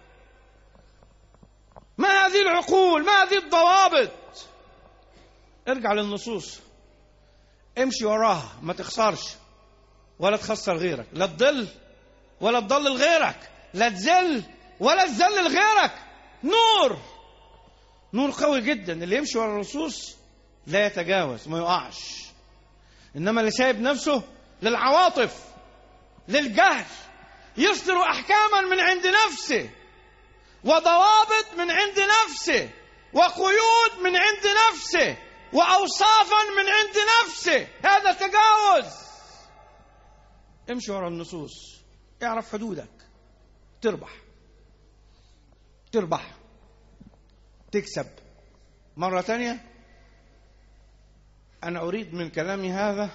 ما هذه العقول؟ ما هذه الضوابط؟ ارجع للنصوص، امشي وراها، ما تخسرش ولا تخسر غيرك، لا تضل ولا تضلل غيرك، لا تذل ولا تذلل غيرك. نور، نور قوي جدا. اللي يمشي ورا النصوص لا يتجاوز، ما يقعش. انما اللي سايب نفسه للعواطف، للجهل، يصدر احكاما من عند نفسه، وضوابط من عند نفسه، وقيود من عند نفسه، واوصافا من عند نفسه، هذا تجاوز. امشي ورا النصوص، اعرف حدودك، تربح تربح تكسب. مرة تانية، أنا أريد من كلامي هذا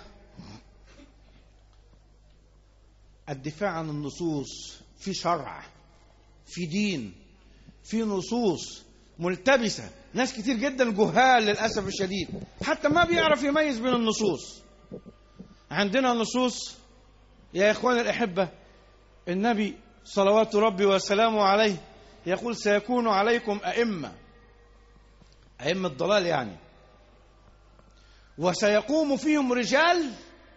الدفاع عن النصوص. في شرع، في دين، في نصوص ملتبسة. ناس كتير جدا جهال للأسف الشديد، حتى ما بيعرف يميز بين النصوص. عندنا نصوص يا إخواني الأحبة، النبي صلوات ربي وسلامه عليه يقول: سيكون عليكم أئمة، أئمة ضلال يعني، وسيقوم فيهم رجال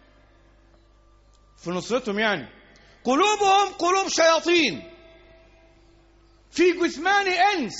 في نصرتهم يعني قلوبهم قلوب شياطين في جثمان إنس،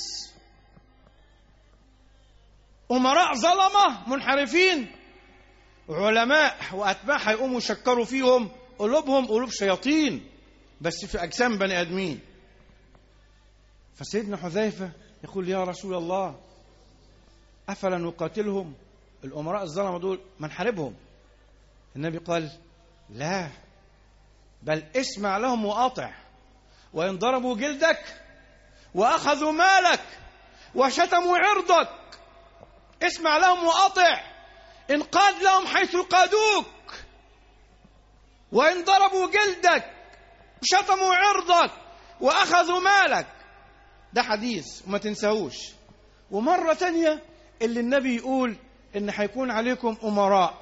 أمراء ظلمة منحرفين، علماء وأتباع هيقوموا يشكروا فيهم، قلوبهم قلوب شياطين بس في أجسام بني آدمين. فسيدنا حذيفة يقول: يا رسول الله، أفلا نقاتلهم؟ الأمراء الظلمة دول ما نحاربهم؟ النبي قال: لا، بل اسمع لهم وأطع، وإن ضربوا جلدك وأخذوا مالك وشتموا عرضك اسمع لهم وأطع، انقاد لهم حيث قادوك، وإن ضربوا جلدك وشتموا عرضك وأخذوا مالك. ده حديث وما تنساهوش. ومرة تانية اللي النبي يقول إن هيكون عليكم أمراء،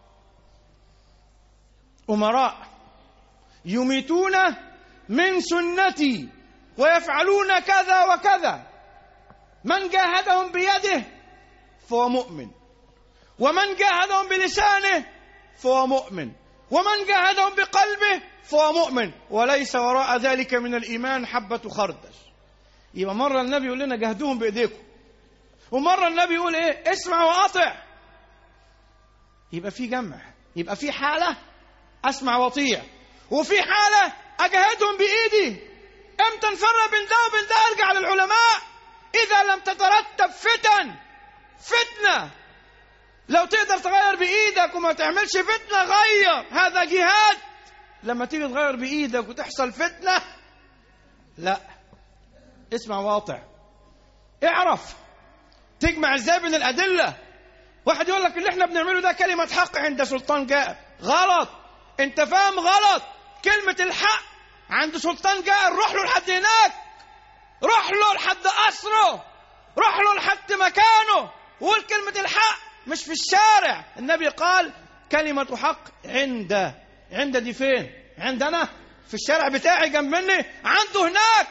أمراء يميتون من سنتي ويفعلون كذا وكذا، من جاهدهم بيده فهو مؤمن، ومن جاهدهم بلسانه فهو مؤمن، ومن جاهدهم بقلبه فهو مؤمن، وليس وراء ذلك من الإيمان حبة خردل. يبقى مرة النبي يقول لنا جاهدوهم بإيديكم، ومرة النبي يقول إيه؟ اسمع وأطع. يبقى في جمع، يبقى في حالة أسمع وأطيع، وفي حالة أجاهدهم بإيدي. امتى نفرق بين ده وبين ده؟ أرجع للعلماء. إذا لم تترتب فتن فتنة، لو تقدر تغير بإيدك وما تعملش فتنة غير، هذا جهاد. لما تيجي تغير بإيدك وتحصل فتنة، لا، اسمع واطع. اعرف تجمع ازاي بين الأدلة. واحد يقول لك اللي احنا بنعمله ده كلمة حق عند سلطان جائر، غلط، انت فاهم غلط. كلمة الحق عند سلطان جائر روح له لحد هناك، روح له لحد قصره، روح له لحد مكانه، وقول كلمة الحق مش في الشارع. النبي قال كلمة حق عند، عند دي فين؟ عندنا في الشارع بتاعي جنب مني، عنده هناك.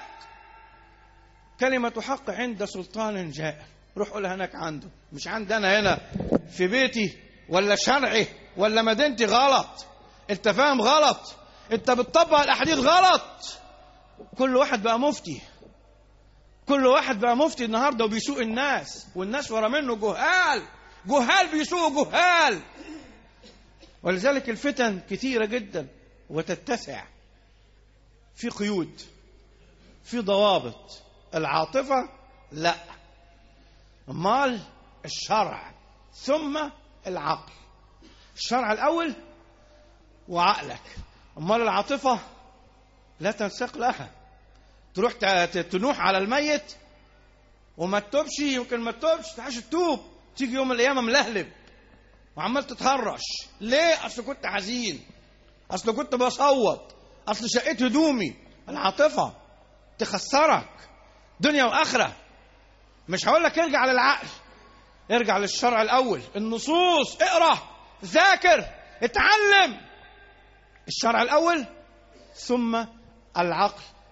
كلمة حق عند سلطان جائر، روح قولها هناك عنده، مش عندنا هنا في بيتي ولا شرعي ولا مدينتي. غلط، انت فاهم غلط، انت بتطبق الاحاديث غلط. كل واحد بقى مفتي، كل واحد بقى مفتي النهارده وبيسوق الناس، والناس ورا منه جهال، جهال بيسوقوا جهال. ولذلك الفتن كثيرة جدا وتتسع. في قيود، في ضوابط. العاطفة لا، امال الشرع ثم العقل. الشرع الأول وعقلك، امال العاطفة لا تنساق لها. تروح تنوح على الميت وما تتوبش، يمكن ما تتوبش، تعيش تتوب، تيجي يوم القيامة ملهلب وعمال تتهرش. ليه؟ أصل كنت حزين، أصل كنت بصوت، أصل شقيت هدومي. العاطفة تخسرك دنيا وآخرة. مش هقول لك ارجع للعقل، ارجع للشرع الأول، النصوص، اقرأ، ذاكر، اتعلم. الشرع الأول ثم العقل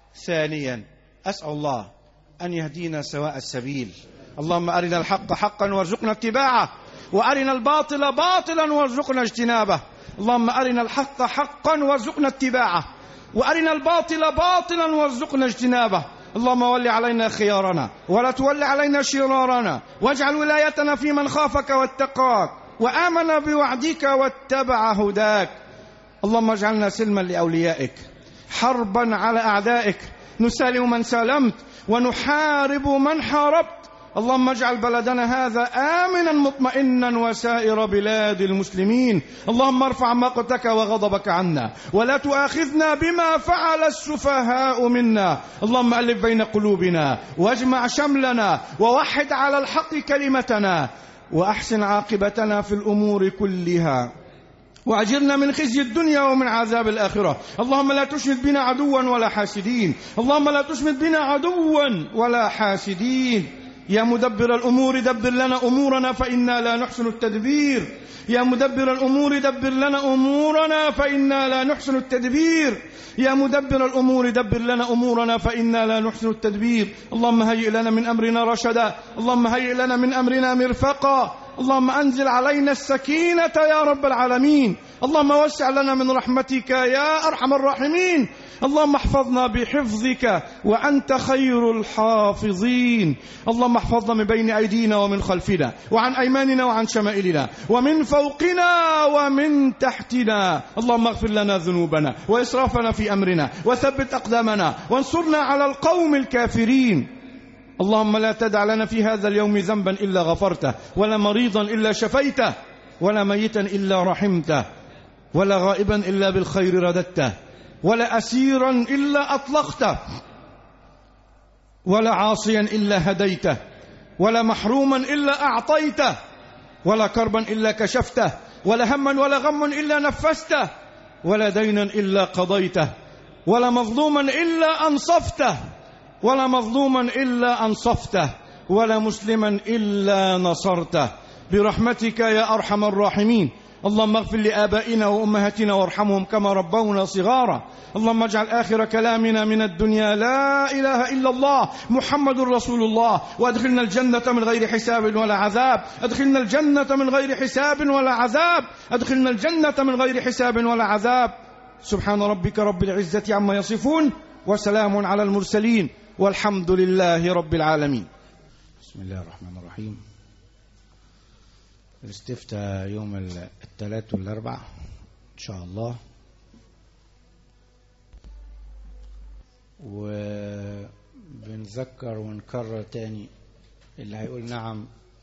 ثانيا أسأل الله أن يهدينا سواء السبيل. اللهم أرنا الحق حقا وارزقنا اتباعه، وأرنا الباطل باطلا وارزقنا اجتنابه. اللهم أرنا الحق حقا وارزقنا اتباعه، وأرنا الباطل باطلا وارزقنا اجتنابه. اللهم ول علينا خيارنا ولا تول علينا شرارنا، واجعل ولايتنا في من خافك واتقاك وآمن بوعدك واتبع هداك. اللهم اجعلنا سلما لأوليائك، حربا على أعدائك، نسالم من سالمت ونحارب من حاربت. اللهم اجعل بلدنا هذا آمنا مطمئنا وسائر بلاد المسلمين. اللهم ارفع مقتك وغضبك عنا، ولا تؤاخذنا بما فعل السفهاء منا. اللهم ألف بين قلوبنا واجمع شملنا، ووحد على الحق كلمتنا، وأحسن عاقبتنا في الأمور كلها، وأجرنا من خزي الدنيا ومن عذاب الآخرة. اللهم لا تشمت بنا عدوا ولا حاسدين، اللهم لا تشمت بنا عدوا ولا حاسدين. يا مدبر الأمور دبر لنا أمورنا فإنا لا نحسن التدبير. يا مدبر الأمور دبر لنا أمورنا فإنا لا نحسن التدبير. يا مدبر الأمور دبر لنا أمورنا فإنا لا نحسن التدبير. اللهم هيئ لنا من أمرنا رشدا، اللهم هيئ لنا من أمرنا مرفقا. اللهم أنزل علينا السكينة يا رب العالمين. اللهم وسع لنا من رحمتك يا أرحم الراحمين. اللهم احفظنا بحفظك وأنت خير الحافظين. اللهم احفظنا من بين أيدينا ومن خلفنا وعن أيماننا وعن شمائلنا ومن فوقنا ومن تحتنا. اللهم اغفر لنا ذنوبنا وإسرافنا في أمرنا، وثبت أقدامنا وانصرنا على القوم الكافرين. اللهم لا تدع لنا في هذا اليوم ذنبا إلا غفرته، ولا مريضا إلا شفيته، ولا ميتا إلا رحمته، ولا غائبا إلا بالخير رددته، ولا أسيرا إلا أطلقته، ولا عاصيا إلا هديته، ولا محروما إلا أعطيته، ولا كربا إلا كشفته، ولا هما ولا غم إلا نفسته، ولا دينا إلا قضيته، ولا مظلوما إلا أنصفته، ولا مظلوما إلا أنصفته، ولا مسلما إلا نصرته، برحمتك يا أرحم الراحمين. اللهم اغفر لآبائنا وأمهاتنا وارحمهم كما ربونا صغارا. اللهم اجعل آخر كلامنا من الدنيا لا إله إلا الله محمد رسول الله، وادخلنا الجنة من غير حساب ولا عذاب. ادخلنا الجنة من غير حساب ولا عذاب. ادخلنا الجنة من غير حساب ولا عذاب. سبحان ربك رب العزة عما يصفون، وسلام على المرسلين، والحمد لله رب العالمين. بسم الله الرحمن الرحيم. الاستفتاء يوم الثلاث والاربع ان شاء الله، وبنذكر ونكرر تاني اللي هيقول نعم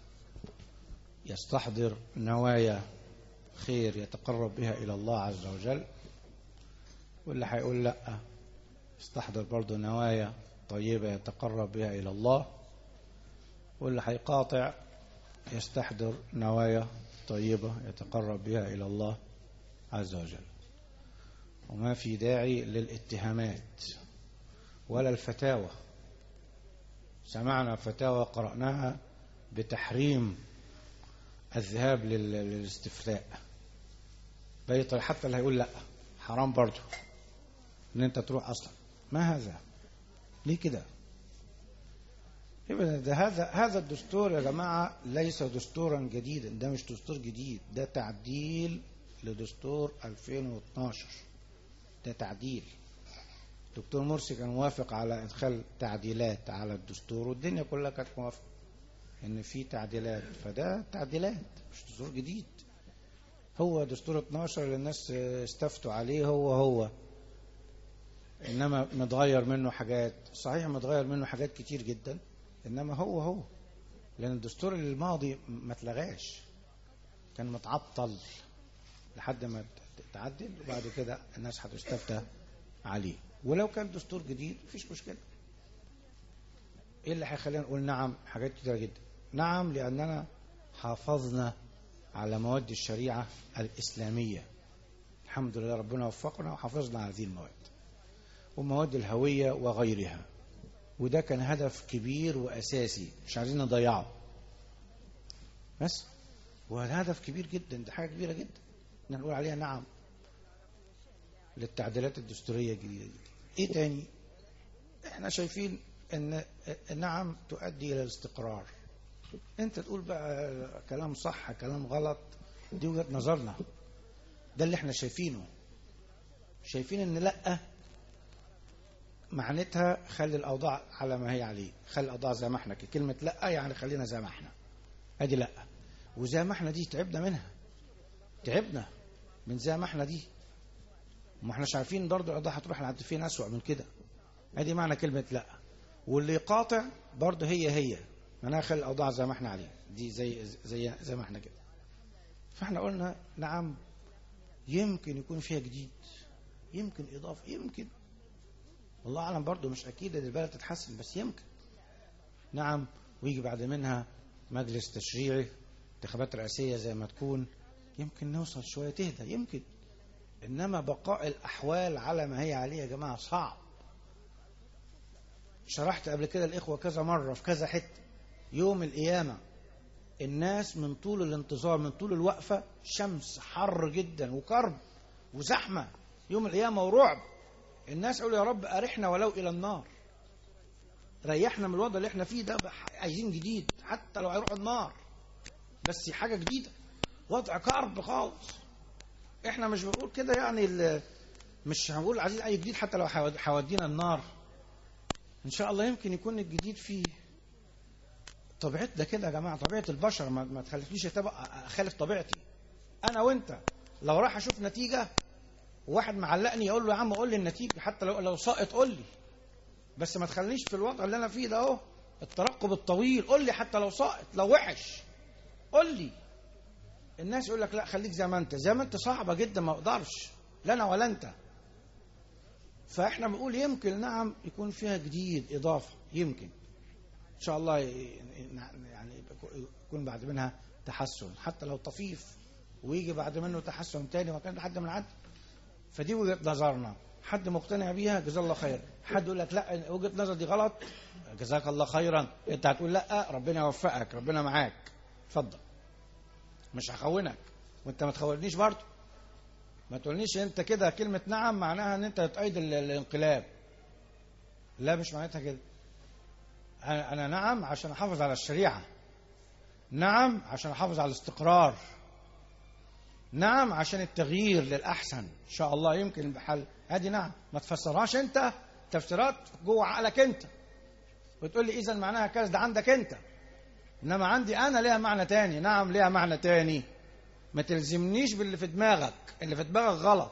يستحضر نوايا خير يتقرب بها الى الله عز وجل، واللي هيقول لا يستحضر برضه نوايا طيبة يتقرب بها إلى الله، واللي هيقاطع يستحضر نوايا طيبة يتقرب بها إلى الله عز وجل. وما في داعي للاتهامات ولا الفتاوى. سمعنا فتاوى قرأناها بتحريم الذهاب للاستفتاء بيطل، حتى اللي هيقول لا حرام برضه ان انت تروح اصلا. ما هذا؟ ليه كده؟ يبقى ده هذا هذا الدستور يا جماعه ليس دستورا جديدا، ده مش دستور جديد، ده تعديل لدستور ألفين واثناشر. ده تعديل. دكتور مرسي كان موافق على ادخال تعديلات على الدستور، والدنيا كلها كانت موافقه ان في تعديلات، فده تعديلات مش دستور جديد. هو دستور اثناشر اللي الناس استفتوا عليه هو هو، انما متغير منه حاجات. صحيح متغير منه حاجات كتير جدا، انما هو هو، لان الدستور الماضي ما اتلغاش، كان متعطل لحد ما تعدل، وبعد كده الناس هتستفتى عليه. ولو كان دستور جديد مفيش مشكله. ايه اللي هيخلينا نقول نعم؟ حاجات كتيره جدا. نعم لاننا حافظنا على مواد الشريعه الاسلاميه، الحمد لله ربنا وفقنا وحافظنا على هذه المواد ومواد الهويه وغيرها، وده كان هدف كبير واساسي مش عايزين نضيعه بس. وهذا هدف كبير جدا، ده حاجه كبيره جدا ان نقول عليها نعم للتعديلات الدستوريه الجديده دي. ايه تاني؟ احنا شايفين ان نعم تؤدي الى الاستقرار. انت تقول بقى كلام صح كلام غلط، دي وجهة نظرنا، ده اللي احنا شايفينه. شايفين ان لا معناتها خلي الاوضاع على ما هي عليه، خلي الاوضاع زي ما احنا كده. كلمه لا يعني خلينا زي ما احنا، ادي لا. وزي ما احنا دي تعبنا منها، تعبنا من زي ما احنا دي، ما احناش عارفين برضه الاوضاع هتروح لحد فين اسوأ من كده. ادي معنى كلمه لا. واللي يقاطع برضه هي هي معناها خلي الاوضاع زي ما احنا عليه، دي زي زي زي ما احنا كده. فاحنا قلنا نعم يمكن يكون فيها جديد، يمكن اضافه، يمكن والله اعلم، برضه مش اكيد ان البلد تتحسن، بس يمكن. نعم. ويجي بعد منها مجلس تشريعي، انتخابات رئاسيه زي ما تكون، يمكن نوصل شويه تهدى، يمكن. انما بقاء الاحوال على ما هي عليه يا جماعه صعب. شرحت قبل كده الاخوه كذا مره في كذا حته، يوم القيامه الناس من طول الانتظار، من طول الوقفه، شمس حر جدا وكرب وزحمه يوم القيامه ورعب. الناس يقولوا يا رب أرحنا ولو إلى النار، ريحنا من الوضع اللي احنا فيه ده، عايزين جديد حتى لو هيروحوا النار، بس حاجة جديدة، وضع كرب خالص. احنا مش بنقول كده يعني، مش هنقول عايزين أي جديد حتى لو هيودينا النار. إن شاء الله يمكن يكون الجديد فيه طبيعتنا كده يا جماعة، طبيعة البشر، ما, ما تخلينيش أخالف طبيعتي. أنا وأنت لو راح أشوف نتيجة وواحد معلقني يقول له يا عم قول لي النتيجه، حتى لو لو ساقط قول لي، بس ما تخلينيش في الوضع اللي انا فيه ده اهو، الترقب الطويل. قول لي حتى لو ساقط، لو وحش قول لي. الناس يقول لك لا خليك زي ما انت، زي ما انت صعبه جدا، ما اقدرش لا انا ولا انت. فاحنا بنقول يمكن نعم يكون فيها جديد، اضافه، يمكن ان شاء الله يعني يكون بعد منها تحسن، حتى لو طفيف، ويجي بعد منه تحسن تاني وكان لحد من عد. فدي وجهة نظرنا، حد مقتنع بيها جزاه الله خير، حد يقول لك لا وجهة نظر دي غلط، جزاك الله خيرا. انت هتقول لا، ربنا يوفقك، ربنا معاك، اتفضل، مش هخونك وانت ما تخونيش برضه. ما تقولنيش انت كده كلمة نعم معناها ان انت تؤيد الانقلاب، لا مش معناتها كده. انا نعم عشان احافظ على الشريعة، نعم عشان احافظ على الاستقرار، نعم عشان التغيير للأحسن إن شاء الله يمكن بحل. هذه نعم، ما تفسرهاش أنت تفسيرات جوه عقلك أنت وتقول لي إذا معناها كذا، ده عندك أنت، إنما عندي أنا ليها معنى تاني. نعم ليها معنى تاني، ما تلزمنيش باللي في دماغك، اللي في دماغك غلط،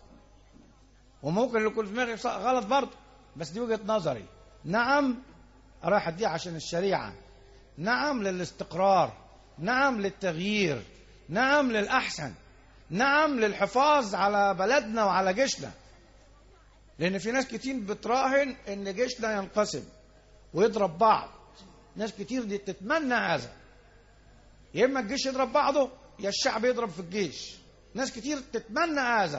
وممكن اللي يكون في دماغي غلط برضه، بس دي وجهة نظري. نعم رايحة دي عشان الشريعة، نعم للاستقرار، نعم للتغيير، نعم للأحسن، نعم للحفاظ على بلدنا وعلى جيشنا. لأن في ناس كتير بتراهن إن جيشنا ينقسم ويضرب بعض، ناس كتير دي تتمنى هذا، يا إما الجيش يضرب بعضه يا الشعب يضرب في الجيش. ناس كتير تتمنى هذا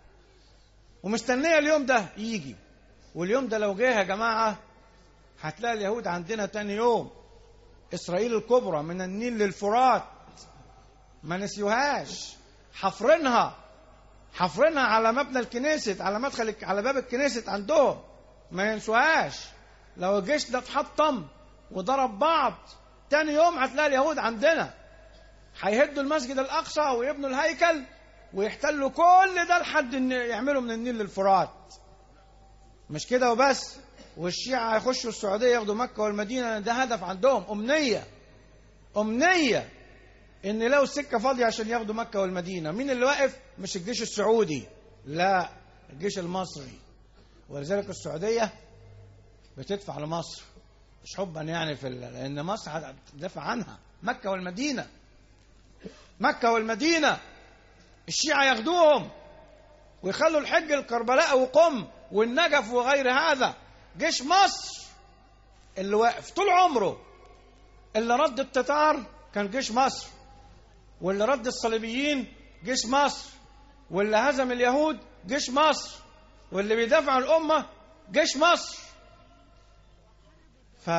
ومستنية اليوم ده يجي، واليوم ده لو جه يا جماعة هتلاقي اليهود عندنا تاني يوم. إسرائيل الكبرى من النيل للفرات ما نسيوهاش، حفرنها حفرنها على مبنى الكنيست، على مدخل على باب الكنيست عندهم، ما ينسوهاش. لو الجيش ده اتحطم وضرب بعض تاني يوم هتلاقي اليهود عندنا هيهدوا المسجد الأقصى ويبنوا الهيكل ويحتلوا كل ده لحد ان يعملوا من النيل للفرات. مش كده وبس، والشيعة هيخشوا السعودية ياخدوا مكة والمدينة، ده هدف عندهم، أمنية أمنية إن لو السكة فاضية عشان ياخدوا مكة والمدينة. مين اللي واقف؟ مش الجيش السعودي، لا الجيش المصري. ولذلك السعودية بتدفع لمصر مش حبا يعني في لأن مصر هتدافع عنها. مكة والمدينة، مكة والمدينة الشيعة ياخدوهم ويخلوا الحج الكربلاء وقم والنجف وغير هذا. جيش مصر اللي واقف طول عمره، اللي رد التتار كان جيش مصر، واللي رد الصليبيين جيش مصر، واللي هزم اليهود جيش مصر، واللي بيدافع عن الأمة جيش مصر. ف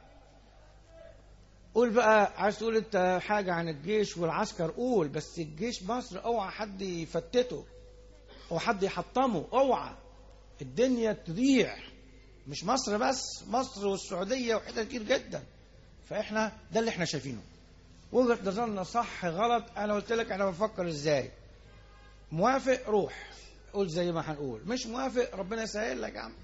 قول بقى، عايز تقول انت حاجة عن الجيش والعسكر قول، بس الجيش مصر اوعى حد يفتته او حد يحطمه، اوعى الدنيا تضيع مش مصر بس، مصر والسعودية وحتت كتير جدا. فإحنا ده اللي إحنا شايفينه. وجهة نظرنا صح غلط، أنا قلت لك إحنا بنفكر إزاي. موافق روح قول زي ما هنقول، مش موافق ربنا يسهل لك يا عم،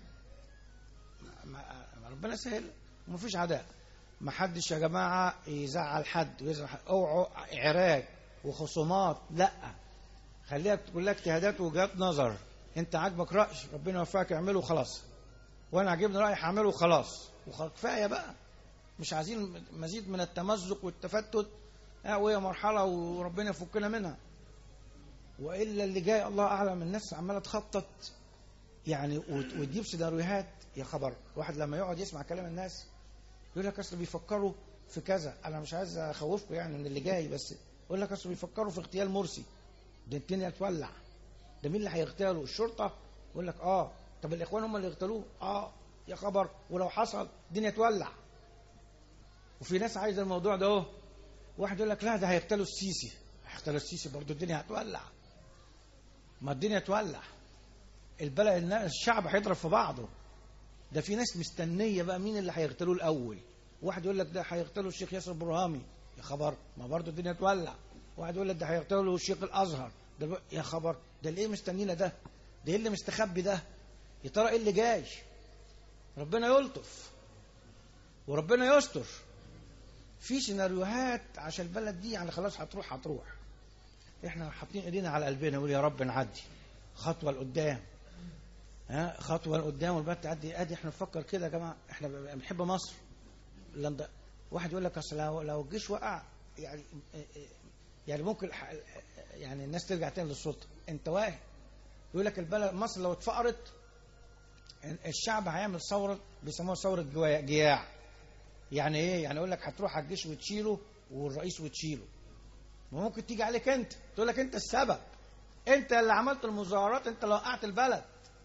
ربنا يسهل، ومفيش عداء. ما حدش يا جماعة يزعل حد ويزعل حد، اوعوا عراك وخصومات، لا، خليها كلها اجتهادات ووجهات نظر. انت عاجبك رأي ربنا يوفقك اعمله خلاص، وانا عاجبني رأيي هعمله خلاص، وكفايه بقى، مش عايزين مزيد من التمزق والتفتت. اه وهي مرحله وربنا يفكنا منها، والا اللي جاي الله اعلم. الناس عماله تخطط يعني وتجيب سيناريوهات. يا خبر، واحد لما يقعد يسمع كلام الناس يقول لك اصل بيفكروا في كذا. انا مش عايز اخوفكم يعني من اللي جاي، بس يقول لك اصل بيفكروا في اغتيال مرسي، ده الدنيا تولع، ده مين اللي هيغتاله؟ الشرطه؟ يقول لك اه. طب الاخوان هم اللي يغتالوه؟ اه. يا خبر، ولو حصل الدنيا تولع. وفي ناس عايزه الموضوع ده اهو. واحد يقول لك لا ده هيغتالوا السيسي، هيغتالوا السيسي برضه الدنيا هتولع. ما الدنيا تولع، البلد الشعب هيضرب في بعضه. ده في ناس مستنيه بقى مين اللي هيغتالوه الاول. واحد يقول لك ده هيغتالوا الشيخ ياسر برهامي، يا خبر، ما برضه الدنيا تولع. واحد يقول لك ده هيغتالوا الشيخ الازهر، ده يا خبر، ده اللي ايه مستنينا ده؟ ده ايه اللي مستخبي ده؟ يا ترى ايه اللي جاي؟ ربنا يلطف وربنا يستر. في سيناريوهات عشان البلد دي يعني خلاص هتروح هتروح. احنا حاطين ايدينا على قلبنا نقول يا رب نعدي خطوه لقدام، ها خطوه لقدام والبلد تعدي. ادي احنا نفكر كده يا جماعه، احنا بنحب مصر. واحد يقول لك اصل لو لو الجيش وقع يعني يعني ممكن يعني الناس ترجع تاني للسلطه. انت واهم. يقول لك البلد مصر لو اتفقرت الشعب هيعمل ثوره بيسموها ثوره جياع. يعني ايه؟ يعني يقول لك هتروح على الجيش وتشيله والرئيس وتشيله. ممكن تيجي عليك انت، تقول لك انت السبب، انت اللي عملت المظاهرات، انت اللي وقعت البلد.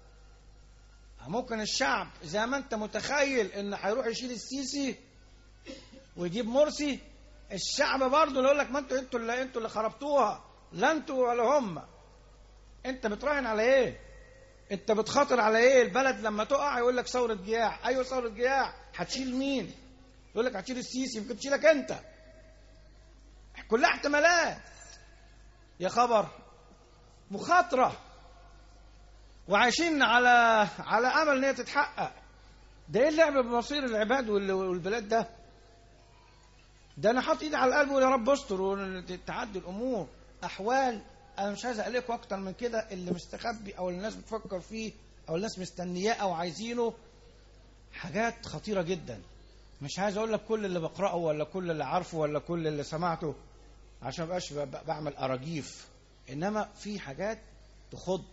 ممكن الشعب زي ما انت متخيل ان هيروح يشيل السيسي ويجيب مرسي، الشعب برضه اللي يقول لك ما انتوا انتوا اللي انتوا اللي خربتوها، لا انتوا ولا هم. انت بتراهن على ايه؟ انت بتخاطر على ايه؟ البلد لما تقع يقول لك ثوره جياع. ايوه ثوره جياع. هتشيل مين؟ يقول لك هتشيل السيسي، يمكن تشيلك انت. كلها احتمالات. يا خبر، مخاطره، وعايشين على على امل ان هي تتحقق. ده ايه اللعب بمصير العباد والبلاد ده؟ ده انا حاطط ايدي على القلب ويا رب استر وتعدي الامور. احوال انا مش عايز اقلقكم اكتر من كده. اللي مستخبي او الناس بتفكر فيه او الناس مستنياه او عايزينه حاجات خطيره جدا. مش عايز اقول لك كل اللي بقراه ولا كل اللي عارفه ولا كل اللي سمعته عشان ما بقاش بعمل اراجيف، انما في حاجات تخض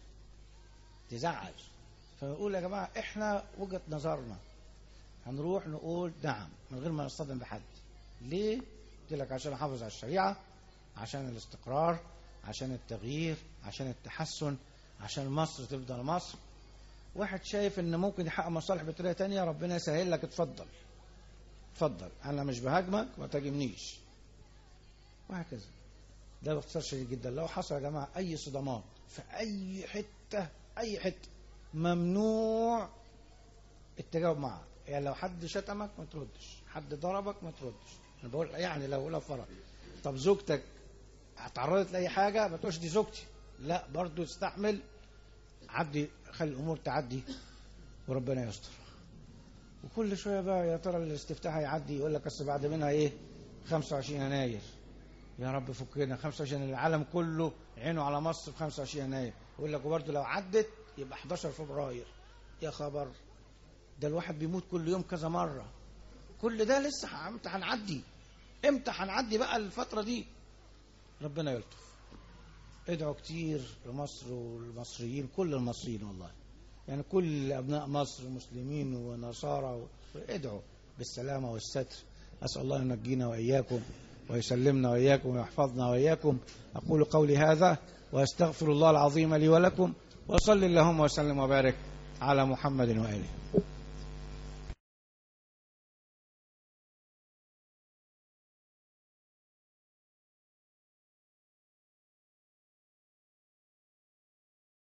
تزعل. فنقول يا جماعه احنا وجهه نظرنا هنروح نقول نعم من غير ما نصطدم بحد. ليه؟ قلت لك عشان نحافظ على الشريعه، عشان الاستقرار، عشان التغيير، عشان التحسن، عشان مصر تفضل مصر. واحد شايف ان ممكن يحقق مصالح بطريقه تانية، ربنا يسهل لك، اتفضل اتفضل، انا مش بهاجمك ما تهاجمنيش، وهكذا. ده باختصار شديد جدا. لو حصل يا جماعه اي صدمات في اي حته اي حته ممنوع التجاوب معه. يعني لو حد شتمك ما تردش، حد ضربك ما تردش. انا بقول يعني لو لو فرق. طب زوجتك اتعرضت لاي حاجه ما تقولش دي زوجتي، لا برضو استحمل، عدي، خلي الامور تعدي وربنا يستر. وكل شويه بقى يا ترى الاستفتاء هيعدي، يقول لك اصل بعد منها ايه خمسة وعشرين يناير. يا رب فكنا خمسة وعشرين، العالم كله عينه على مصر في خمسة وعشرين يناير. يقول لك وبرضه لو عدت يبقى حداشر فبراير. يا خبر، ده الواحد بيموت كل يوم كذا مره. كل ده لسه امتى هنعدي؟ امتى هنعدي بقى الفتره دي؟ ربنا يلطف. ادعوا كتير لمصر والمصريين، كل المصريين والله، يعني كل ابناء مصر مسلمين ونصارى، ادعوا بالسلامه والستر. اسال الله ان ينجينا واياكم ويسلمنا واياكم ويحفظنا واياكم. اقول قولي هذا واستغفر الله العظيم لي ولكم، وصل اللهم وسلم وبارك على محمد واله.